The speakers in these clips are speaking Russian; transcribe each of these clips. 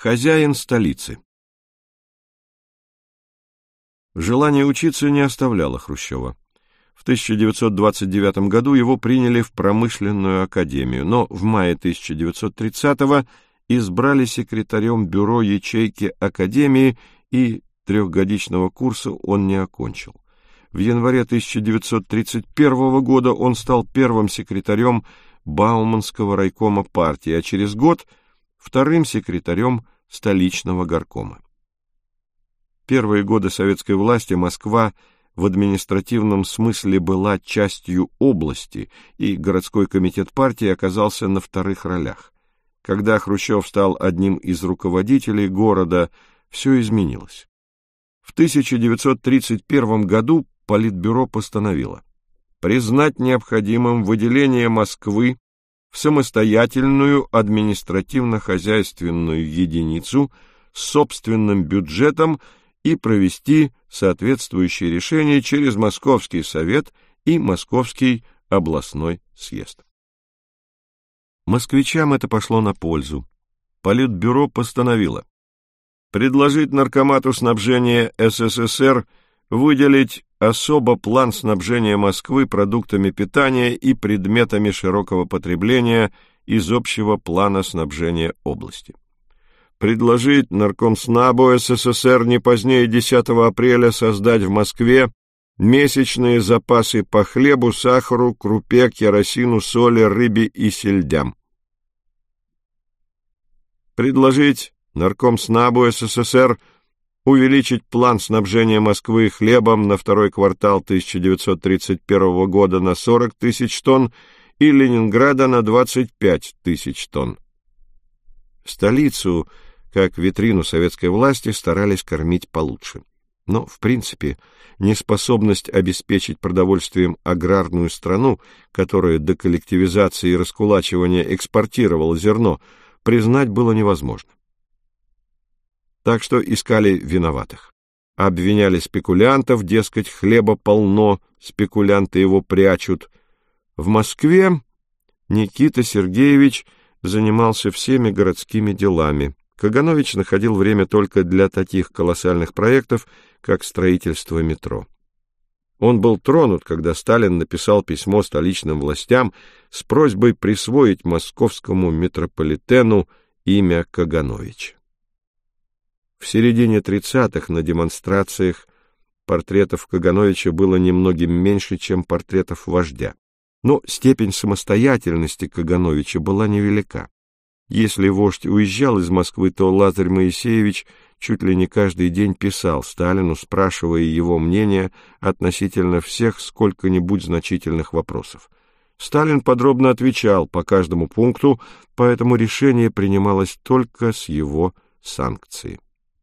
Хозяин столицы. Желание учиться не оставляло Хрущева. В 1929 году его приняли в промышленную академию, но в мае 1930-го избрали секретарем бюро ячейки академии, и трехгодичного курса он не окончил. В январе 1931 года он стал первым секретарем Бауманского райкома партии, а через год вторым секретарем столичного горкома. Первые годы советской власти Москва в административном смысле была частью области, и городской комитет партии оказался на вторых ролях. Когда Хрущев стал одним из руководителей города, все изменилось. В 1931 году Политбюро постановило признать необходимым выделение Москвы в самостоятельную административно-хозяйственную единицу с собственным бюджетом и провести соответствующие решения через Московский совет и Московский областной съезд. Москвичам это пошло на пользу. Политбюро постановило предложить Наркомату снабжения СССР выделить особо план снабжения Москвы продуктами питания и предметами широкого потребления из общего плана снабжения области. Предложить Наркомснабу СССР не позднее 10 апреля создать в Москве месячные запасы по хлебу, сахару, крупе, керосину, соли, рыбе и сельдям. Предложить Наркомснабу СССР увеличить план снабжения Москвы хлебом на второй квартал 1931 года на 40 тысяч тонн и Ленинграда на 25 тысяч тонн. Столицу, как витрину советской власти, старались кормить получше. Но, в принципе, неспособность обеспечить продовольствием аграрную страну, которая до коллективизации и раскулачивания экспортировала зерно, признать было невозможно. Так что искали виноватых. Обвиняли спекулянтов, дескать, хлеба полно, спекулянты его прячут. В Москве Никита Сергеевич занимался всеми городскими делами. Каганович находил время только для таких колоссальных проектов, как строительство метро. Он был тронут, когда Сталин написал письмо столичным властям с просьбой присвоить московскому метрополитену имя Кагановича. В середине 30-х на демонстрациях портретов Кагановича было немногим меньше, чем портретов вождя. Но степень самостоятельности Кагановича была невелика. Если вождь уезжал из Москвы, то Лазарь Моисеевич чуть ли не каждый день писал Сталину, спрашивая его мнение относительно всех сколько-нибудь значительных вопросов. Сталин подробно отвечал по каждому пункту, поэтому решение принималось только с его санкции.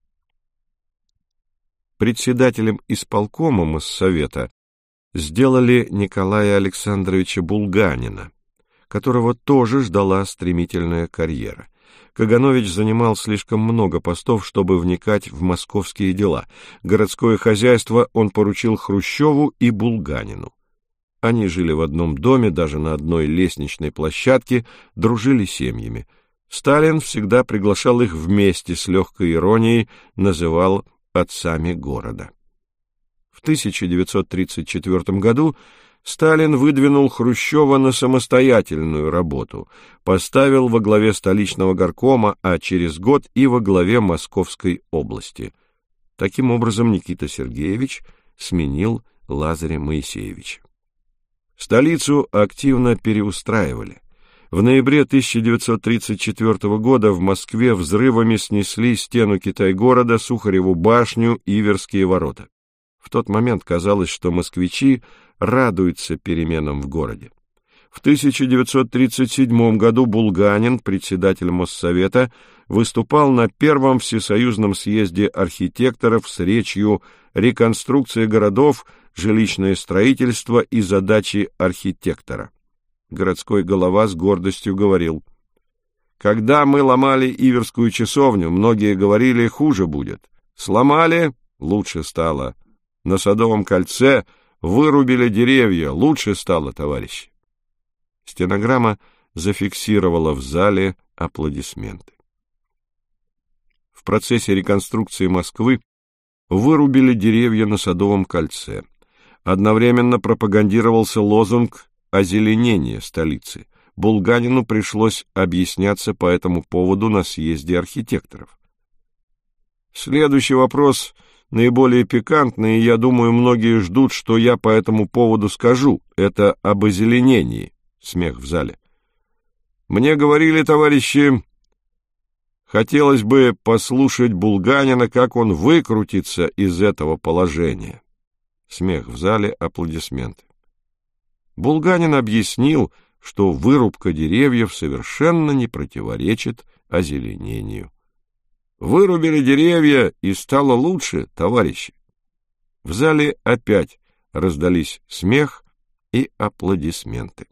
Председателем исполкома Моссовета сделали Николая Александровича Булганина, которого тоже ждала стремительная карьера. Каганович занимал слишком много постов, чтобы вникать в московские дела. Городское хозяйство он поручил Хрущеву и Булганину. Они жили в одном доме, даже на одной лестничной площадке, дружили семьями. Сталин всегда приглашал их вместе, с легкой иронией называл отцами города. В 1934 году Сталин выдвинул Хрущева на самостоятельную работу, поставил во главе столичного горкома, а через год и во главе Московской области. Таким образом, Никита Сергеевич сменил Лазаря Моисеевича. Столицу активно переустраивали. В ноябре 1934 года в Москве взрывами снесли стену Китай-города, Сухареву башню, Иверские ворота. В тот момент казалось, что москвичи радуются переменам в городе. В 1937 году Булганин, председатель Моссовета, выступал на Первом всесоюзном съезде архитекторов с речью «Реконструкция городов, жилищное строительство и задачи архитектора». Городской голова с гордостью говорил: «Когда мы ломали Иверскую часовню, многие говорили, хуже будет. Сломали — лучше стало. На Садовом кольце вырубили деревья, лучше стало, товарищи». Стенограмма зафиксировала в зале аплодисменты. в процессе реконструкции Москвы вырубили деревья на Садовом кольце. Одновременно пропагандировался лозунг озеленения столицы. Булганину пришлось объясняться по этому поводу на съезде архитекторов. Следующий вопрос наиболее пикантный, и, я думаю, многие ждут, что я по этому поводу скажу. Это об озеленении. Смех в зале. Мне говорили, товарищи, хотелось бы послушать Булганина, как он выкрутится из этого положения. Смех в зале, аплодисменты. Булганин объяснил, что вырубка деревьев совершенно не противоречит озеленению. Вырубили деревья, и стало лучше, товарищи. В зале опять раздались смех и аплодисменты.